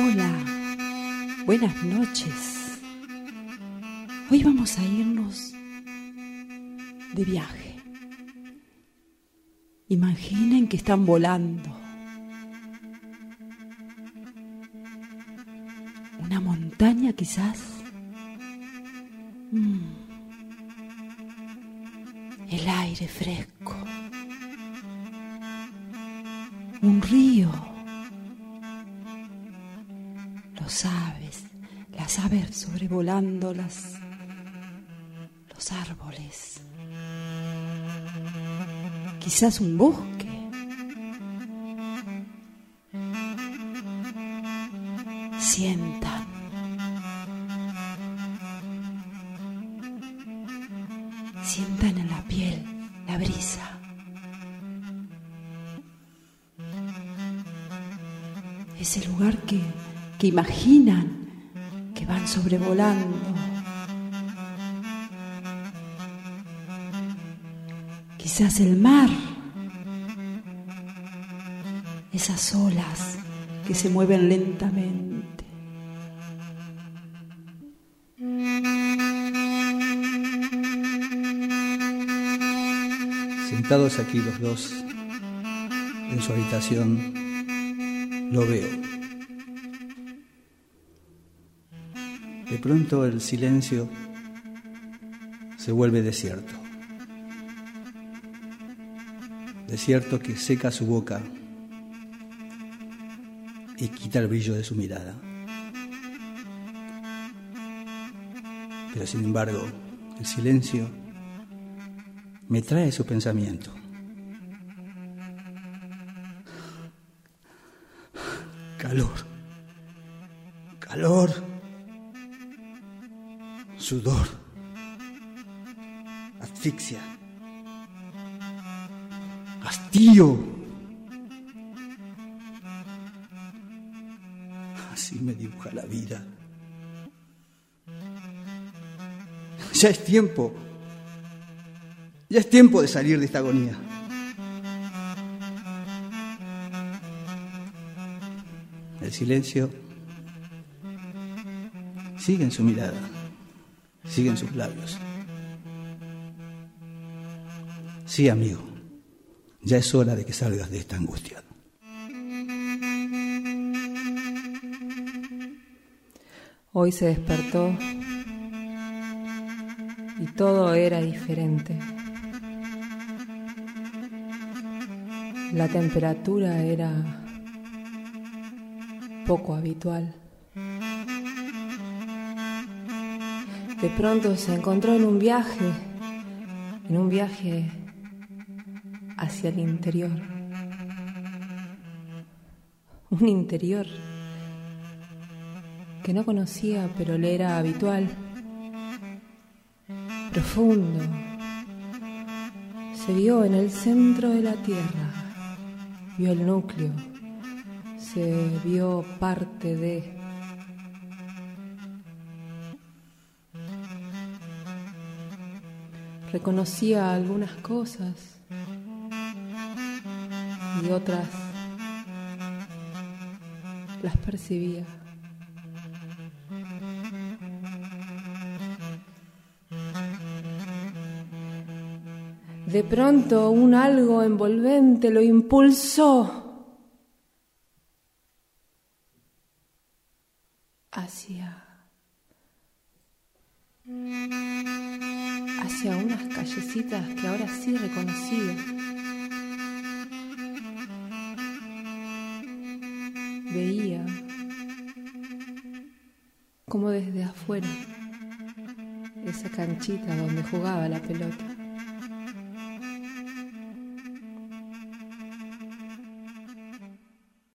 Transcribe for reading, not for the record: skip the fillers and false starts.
Hola, buenas noches. Hoy vamos a irnos de viaje. Imaginen que están volando. Una montaña quizás. El aire fresco. Un río. Las aves sobrevolando los árboles. Quizás un bosque. Sientan en la piel la brisa. Ese lugar que imaginan que van sobrevolando. Quizás el mar, esas olas que se mueven lentamente. Sentados aquí los dos en su habitación, lo veo. De pronto el silencio se vuelve desierto. Desierto que seca su boca y quita el brillo de su mirada. Pero sin embargo, el silencio me trae su pensamiento. Calor, sudor, asfixia, hastío. Así me dibuja la vida. Ya es tiempo de salir de esta agonía. El silencio sigue en su mirada, sigue en sus labios. Sí, amigo, ya es hora de que salgas de esta angustia. Hoy se despertó y todo era diferente. La temperatura era poco habitual. De pronto se encontró en un viaje hacia el interior. Un interior que no conocía, pero le era habitual. Profundo. Se vio en el centro de la tierra, vio el núcleo, se vio parte de. Reconocía algunas cosas y otras las percibía. De pronto un algo envolvente lo impulsó hacia unas callecitas que ahora sí reconocía. Veía como desde afuera esa canchita donde jugaba la pelota.